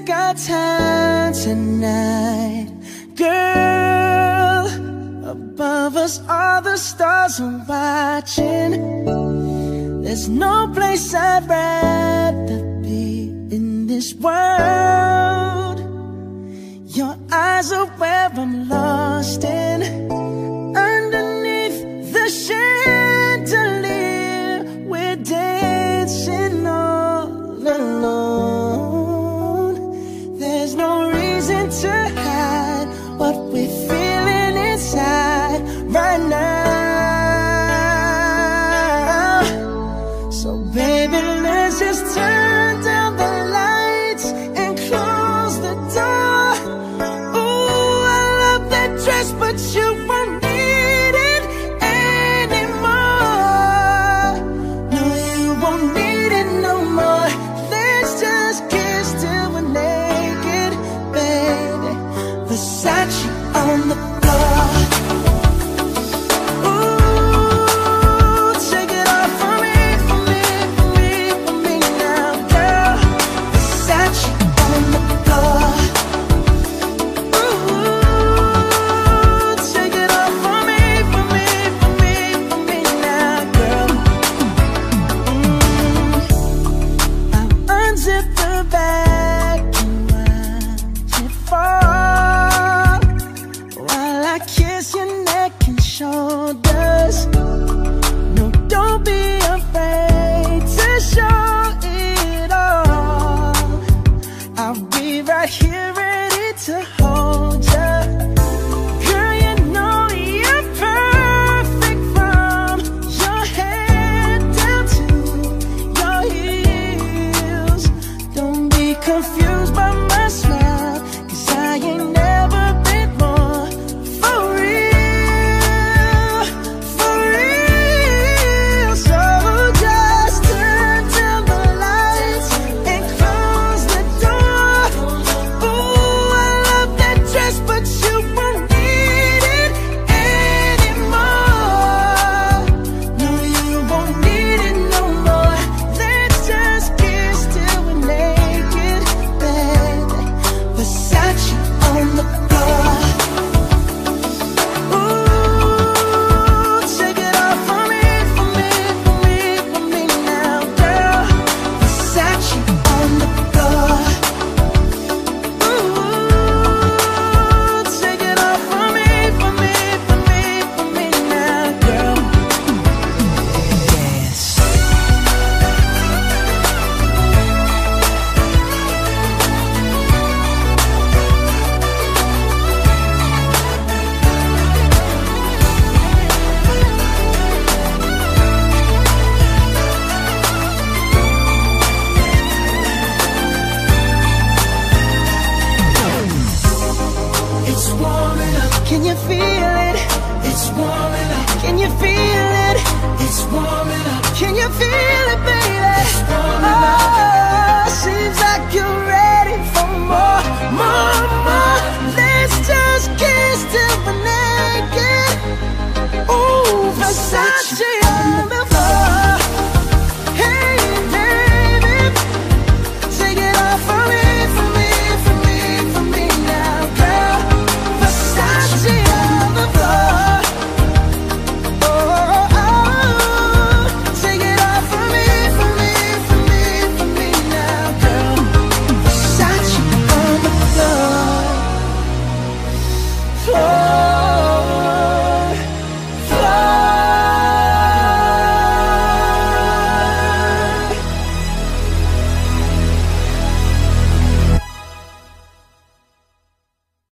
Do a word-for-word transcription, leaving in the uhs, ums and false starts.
take our time tonight, girl. Above us all the stars are watching. There's no place I'd rather be in this world. Your eyes are where I'm lost in. Underneath the chandelier, we're dancing all alone. There's no reason to hide what we're feeling inside right now. So baby, let's just turn down the lights and close the door. Ooh, I love that dress, but you won't need it anymore. No, you won't need it no more. Let's just kiss till we're naked, baby. Versace on the floor. Ooh, take it off for me, for me, for me, for me now, girl. Versace on the floor. Ooh, take it off for me, for me, for me, for me now, girl. Mm. I'll unzip the bag and watch it fall while I kiss your neck and shoulders. No, don't be afraid to show it all. I'll be right here ready to hold ya. Girl, you know you're perfect from your head down to your heels. Don't be confused by my smile, 'cause I ain't never been more for real, for real. So just turn down the lights and close the door. Ooh, I love that dress, but you won't need it anymore. No, you won't need it no more. Let's just kiss till we're naked, baby. Versace on the floor. Ooh, take it off for me, for me, for me, for me now, girl. Versace on the floor. Ooh, take it off for me, for me, for me, for me now, girl. Dance. It's warming up. Can you feel it? It's warming up. Can you feel it? It's warming up. Can you feel it, baby?